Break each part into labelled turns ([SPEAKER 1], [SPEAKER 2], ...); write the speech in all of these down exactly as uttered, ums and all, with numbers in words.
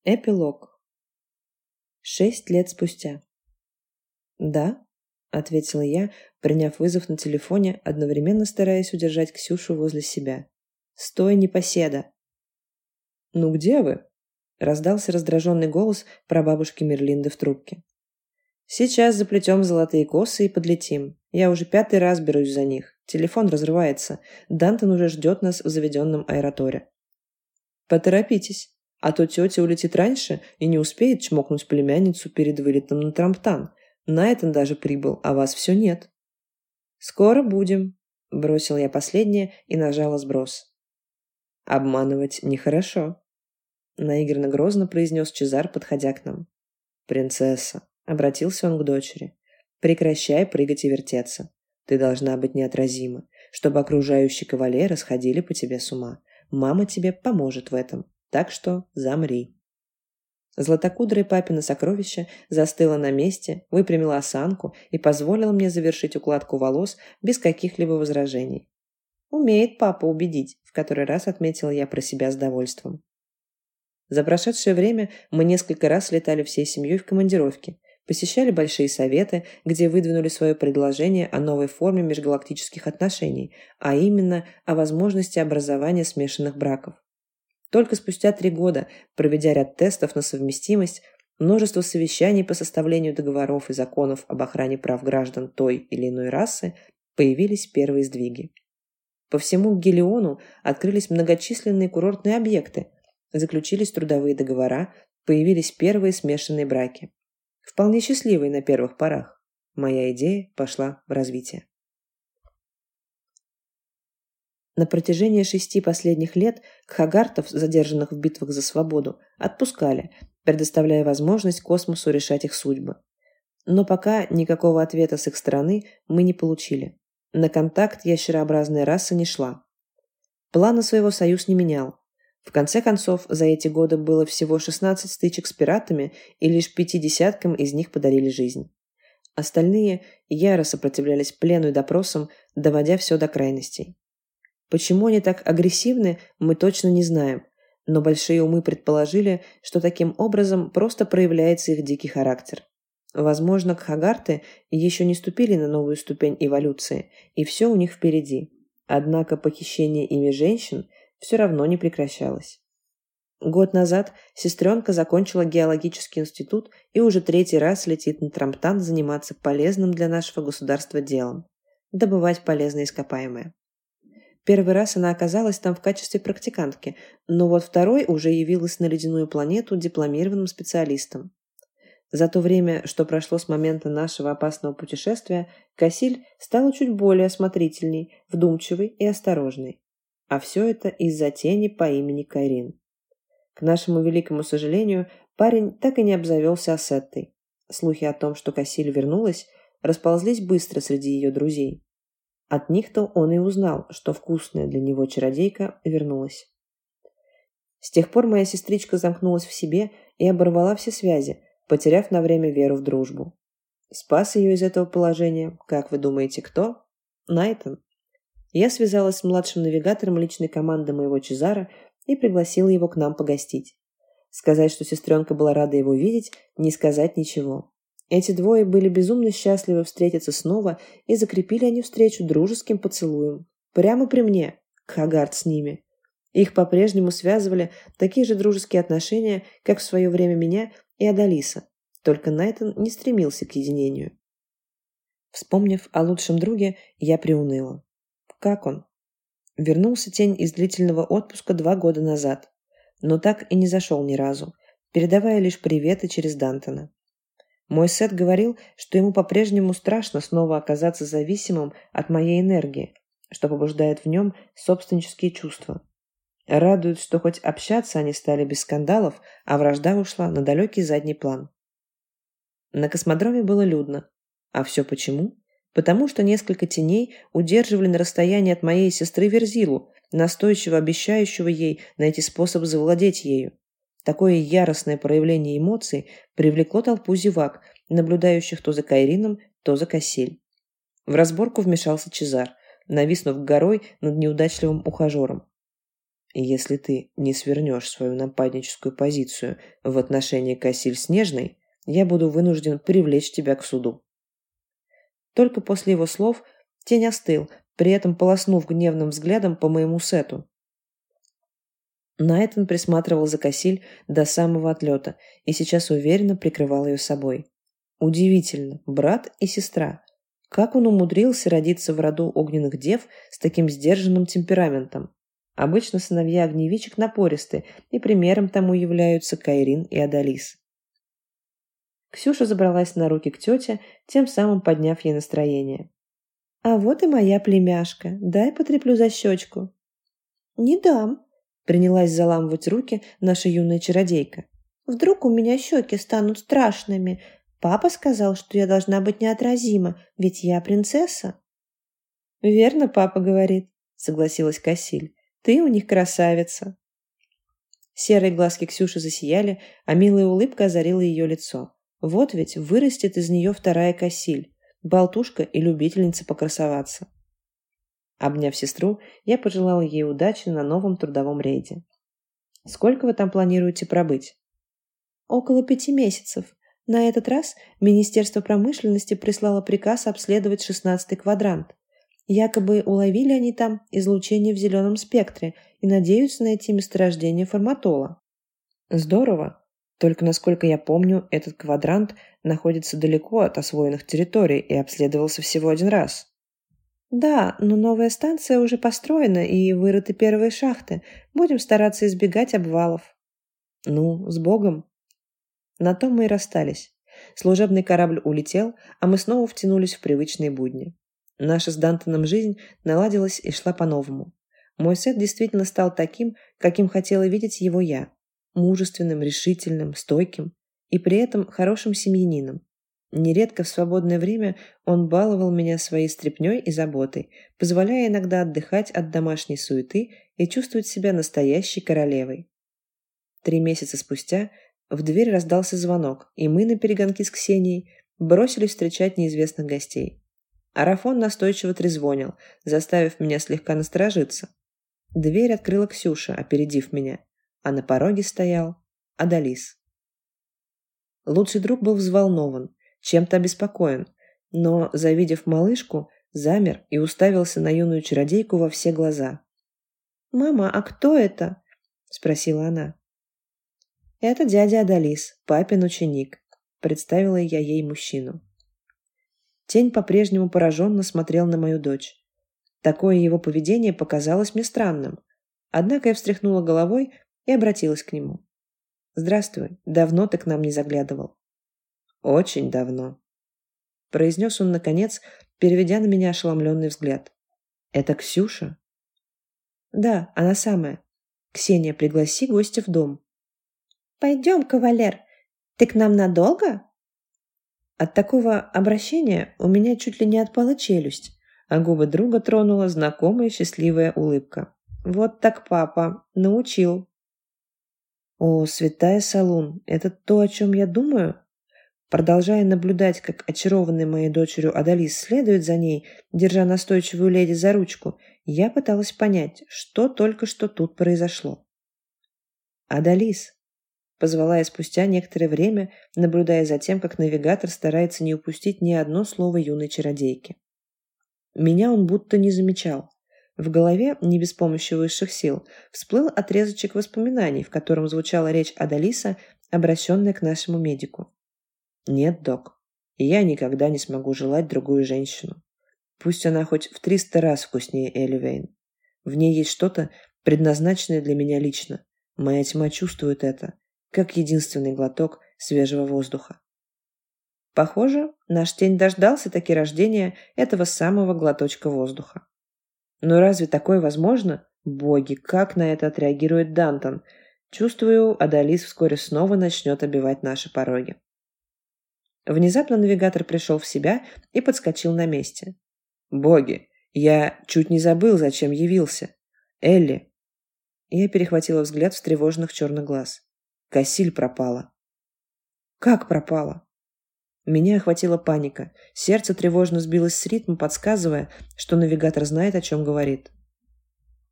[SPEAKER 1] Эпилог. Шесть лет спустя. «Да», — ответила я, приняв вызов на телефоне, одновременно стараясь удержать Ксюшу возле себя. «Стой, непоседа!» «Ну где вы?» — раздался раздраженный голос прабабушки Мерлинды в трубке. «Сейчас заплетем золотые косы и подлетим. Я уже пятый раз берусь за них. Телефон разрывается. Дантон уже ждет нас в заведенном аэроторе». «Поторопитесь. А то тетя улетит раньше и не успеет чмокнуть племянницу перед вылетом на Трамптан. Найтон даже прибыл, а вас все нет». «Скоро будем», — бросил я последнее и нажала сброс. «Обманывать нехорошо», — наигранно грозно произнес Чезар, подходя к нам. «Принцесса», — обратился он к дочери, — «прекращай прыгать и вертеться. Ты должна быть неотразима, чтобы окружающие кавалеры сходили по тебе с ума. Мама тебе поможет в этом. Так что замри». Златокудрое папино сокровище застыло на месте, выпрямило осанку и позволило мне завершить укладку волос без каких-либо возражений. «Умеет папа убедить», — в который раз отметила я про себя с довольством. За прошедшее время мы несколько раз летали всей семьей в командировки, посещали большие советы, где выдвинули свое предложение о новой форме межгалактических отношений, а именно о возможности образования смешанных браков. Только спустя три года, проведя ряд тестов на совместимость, множество совещаний по составлению договоров и законов об охране прав граждан той или иной расы, появились первые сдвиги. По всему Гелиону открылись многочисленные курортные объекты, заключились трудовые договора, появились первые смешанные браки. Вполне счастливые на первых порах. Моя идея пошла в развитие. На протяжении шести последних лет кхагартов, задержанных в битвах за свободу, отпускали, предоставляя возможность космосу решать их судьбы. Но пока никакого ответа с их стороны мы не получили. На контакт ящерообразная раса не шла. Плана своего Союз не менял. В конце концов, за эти годы было всего шестнадцать стычек с пиратами, и лишь пяти десяткам из них подарили жизнь. Остальные яро сопротивлялись плену и допросам, доводя все до крайностей. Почему они так агрессивны, мы точно не знаем, но большие умы предположили, что таким образом просто проявляется их дикий характер. Возможно, кхагарты еще не ступили на новую ступень эволюции, и все у них впереди. Однако похищение ими женщин все равно не прекращалось. Год назад сестренка закончила геологический институт и уже третий раз летит на Трамптан заниматься полезным для нашего государства делом – добывать полезные ископаемые. Первый раз она оказалась там в качестве практикантки, но вот второй уже явилась на ледяную планету дипломированным специалистом. За то время, что прошло с момента нашего опасного путешествия, Кассиль стала чуть более осмотрительней, вдумчивой и осторожной. А все это из-за тени по имени Кайрин. К нашему великому сожалению, парень так и не обзавелся Ассеттой. Слухи о том, что Кассиль вернулась, расползлись быстро среди ее друзей. От них-то он и узнал, что вкусная для него чародейка вернулась. С тех пор моя сестричка замкнулась в себе и оборвала все связи, потеряв на время веру в дружбу. Спас ее из этого положения, как вы думаете, кто? Найтон. Я связалась с младшим навигатором личной команды моего Чезара и пригласила его к нам погостить. Сказать, что сестренка была рада его видеть, не сказать ничего. Эти двое были безумно счастливы встретиться снова, и закрепили они встречу дружеским поцелуем. Прямо при мне, кхагарт с ними. Их по-прежнему связывали такие же дружеские отношения, как в свое время меня и Адалиса. Только Найтон не стремился к единению. Вспомнив о лучшем друге, я приуныла. Как он? Вернулся тень из длительного отпуска два года назад, но так и не зашел ни разу, передавая лишь приветы через Дантона. Мой Сет говорил, что ему по-прежнему страшно снова оказаться зависимым от моей энергии, что побуждает в нем собственнические чувства. Радует, что хоть общаться они стали без скандалов, а вражда ушла на далекий задний план. На космодроме было людно. А все почему? Потому что несколько теней удерживали на расстоянии от моей сестры Верзилу, настойчиво обещающего ей найти способ завладеть ею. Такое яростное проявление эмоций привлекло толпу зевак, наблюдающих то за Кайрином, то за Кассиль. В разборку вмешался Чезар, нависнув горой над неудачливым ухажером. И если ты не свернешь свою нападническую позицию в отношении Кассиль Снежной, я буду вынужден привлечь тебя к суду». Только после его слов тень остыл, при этом полоснув гневным взглядом по моему сету. Найтон присматривал за Кассиль до самого отлета и сейчас уверенно прикрывал ее собой. Удивительно, брат и сестра. Как он умудрился родиться в роду огненных дев с таким сдержанным темпераментом? Обычно сыновья огневичек напористы, и примером тому являются Кайрин и Адалис. Ксюша забралась на руки к тете, тем самым подняв ей настроение. «А вот и моя племяшка. Дай потреплю за щечку». «Не дам», — принялась заламывать руки наша юная чародейка. «Вдруг у меня щеки станут страшными. Папа сказал, что я должна быть неотразима, ведь я принцесса». «Верно, папа говорит», — согласилась Кассиль. «Ты у них красавица». Серые глазки Ксюши засияли, а милая улыбка озарила ее лицо. Вот ведь вырастет из нее вторая Кассиль, болтушка и любительница покрасоваться. Обняв сестру, я пожелала ей удачи на новом трудовом рейде. «Сколько вы там планируете пробыть?» «Около пяти месяцев. На этот раз Министерство промышленности прислало приказ обследовать шестнадцатый квадрант. Якобы уловили они там излучение в зеленом спектре и надеются найти месторождение форматола». «Здорово. Только, насколько я помню, этот квадрант находится далеко от освоенных территорий и обследовался всего один раз». «Да, но новая станция уже построена и вырыты первые шахты. Будем стараться избегать обвалов». «Ну, с Богом». На том мы и расстались. Служебный корабль улетел, а мы снова втянулись в привычные будни. Наша с Дантоном жизнь наладилась и шла по-новому. Мой Сет действительно стал таким, каким хотела видеть его я. Мужественным, решительным, стойким и при этом хорошим семьянином. Нередко в свободное время он баловал меня своей стряпнёй и заботой, позволяя иногда отдыхать от домашней суеты и чувствовать себя настоящей королевой. Три месяца спустя в дверь раздался звонок, и мы наперегонки с Ксенией бросились встречать неизвестных гостей. Арафон настойчиво трезвонил, заставив меня слегка насторожиться. Дверь открыла Ксюша, опередив меня, а на пороге стоял Адалис. Лучший друг был взволнован, чем-то обеспокоен, но, завидев малышку, замер и уставился на юную чародейку во все глаза. «Мама, а кто это?» – спросила она. «Это дядя Адалис, папин ученик», – представила я ей мужчину. Тень по-прежнему пораженно смотрел на мою дочь. Такое его поведение показалось мне странным, однако я встряхнула головой и обратилась к нему. «Здравствуй, давно ты к нам не заглядывал». «Очень давно», – произнес он наконец, переведя на меня ошеломленный взгляд. «Это Ксюша?» «Да, она самая. Ксения, пригласи гостя в дом». «Пойдем, кавалер. Ты к нам надолго?» От такого обращения у меня чуть ли не отпала челюсть, а губы друга тронула знакомая счастливая улыбка. «Вот так папа. Научил». «О, святая Салун, это то, о чем я думаю?» Продолжая наблюдать, как очарованный моей дочерью Адалис следует за ней, держа настойчивую леди за ручку, я пыталась понять, что только что тут произошло. «Адалис», — позвала я спустя некоторое время, наблюдая за тем, как навигатор старается не упустить ни одно слово юной чародейки. Меня он будто не замечал. В голове, не без помощи высших сил, всплыл отрезочек воспоминаний, в котором звучала речь Адалиса, обращенная к нашему медику. «Нет, док, я никогда не смогу желать другую женщину. Пусть она хоть в триста раз вкуснее Эливейн. В ней есть что-то, предназначенное для меня лично. Моя тьма чувствует это, как единственный глоток свежего воздуха». Похоже, наш тень дождался таки рождения этого самого глоточка воздуха. Но разве такое возможно? Боги, как на это отреагирует Дантон? Чувствую, Адалис вскоре снова начнет обивать наши пороги. Внезапно навигатор пришел в себя и подскочил на месте. «Боги, я чуть не забыл, зачем явился. Элли!» Я перехватила взгляд встревоженных черных глаз. «Кассиль пропала». «Как пропала?» Меня охватила паника. Сердце тревожно сбилось с ритма, подсказывая, что навигатор знает, о чем говорит.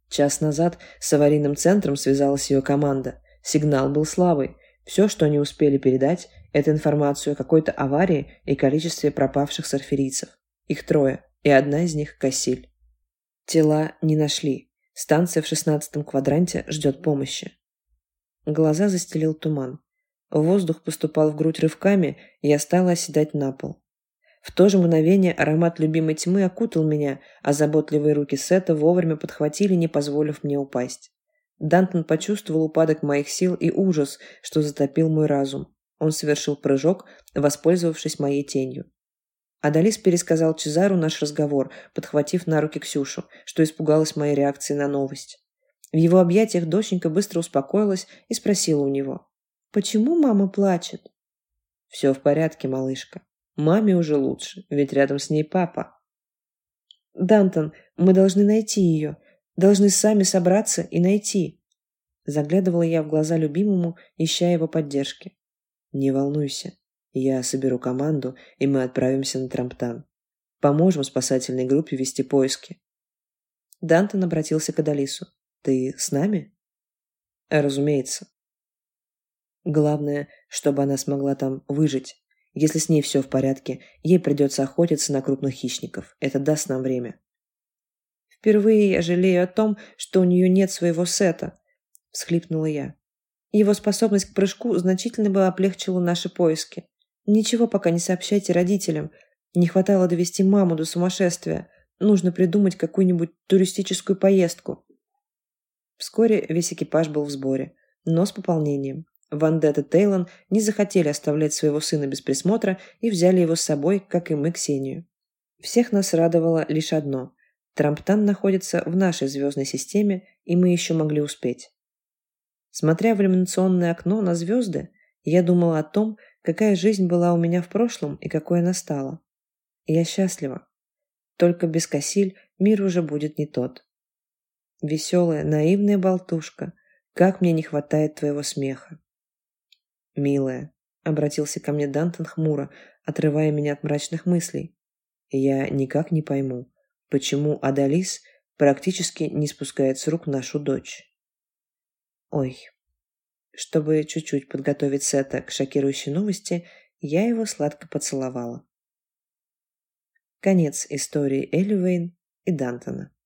[SPEAKER 1] Час назад с аварийным центром связалась ее команда. Сигнал был слабый. Все, что они успели передать, это информацию о какой-то аварии и количестве пропавших сарферийцев. Их трое, и одна из них – Кассиль. Тела не нашли. Станция в шестнадцатом квадранте ждет помощи. Глаза застелил туман. Воздух поступал в грудь рывками, и я стала оседать на пол. В то же мгновение аромат любимой тьмы окутал меня, а заботливые руки Сета вовремя подхватили, не позволив мне упасть. Дантон почувствовал упадок моих сил и ужас, что затопил мой разум. Он совершил прыжок, воспользовавшись моей тенью. Адалис пересказал Чезару наш разговор, подхватив на руки Ксюшу, что испугалась моей реакции на новость. В его объятиях доченька быстро успокоилась и спросила у него: «Почему мама плачет?» «Все в порядке, малышка. Маме уже лучше, ведь рядом с ней папа». «Дантон, мы должны найти ее. Должны сами собраться и найти». Заглядывала я в глаза любимому, ища его поддержки. «Не волнуйся. Я соберу команду, и мы отправимся на Трамптан. Поможем спасательной группе вести поиски». Дантон обратился к Адалису. «Ты с нами?» «Разумеется. Главное, чтобы она смогла там выжить. Если с ней все в порядке, ей придется охотиться на крупных хищников. Это даст нам время». «Впервые я жалею о том, что у нее нет своего Сета», — всхлипнула я. «Его способность к прыжку значительно бы облегчила наши поиски. Ничего пока не сообщайте родителям. Не хватало довести маму до сумасшествия. Нужно придумать какую-нибудь туристическую поездку». Вскоре весь экипаж был в сборе, но с пополнением. Вандет и Тейлон не захотели оставлять своего сына без присмотра и взяли его с собой, как и мы, Ксению. Всех нас радовало лишь одно – Трамптан находится в нашей звездной системе, и мы еще могли успеть. Смотря в иллюминационное окно на звезды, я думала о том, какая жизнь была у меня в прошлом и какой она стала. И я счастлива. Только без Кассиль мир уже будет не тот. Веселая, наивная болтушка, как мне не хватает твоего смеха. «Милая», — обратился ко мне Дантон хмуро, отрывая меня от мрачных мыслей. «Я никак не пойму, почему Адалис практически не спускает с рук нашу дочь». Ой. Чтобы чуть-чуть подготовить Сета к шокирующей новости, я его сладко поцеловала. Конец истории Элли Вейн и Дантона.